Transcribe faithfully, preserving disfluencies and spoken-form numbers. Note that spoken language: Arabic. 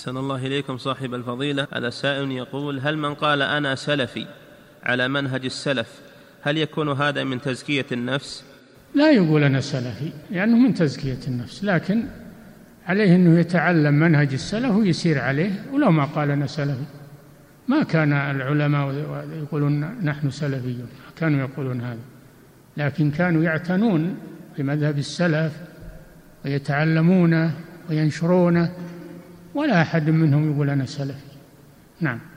أحسن الله إليكم صاحب الفضيلة. هذا سائل يقول: هل من قال أنا سلفي على منهج السلف هل يكون هذا من تزكية النفس؟ لا يقول أنا سلفي لأنه من تزكية النفس، لكن عليه أنه يتعلم منهج السلف ويسير عليه، ولو ما قال أنا سلفي. ما كان العلماء يقولون نحن سلفيون، كانوا يقولون هذا، لكن كانوا يعتنون بمذهب السلف ويتعلمونه وينشرونه، ولا أحد منهم يقول أنا سلفي. نعم.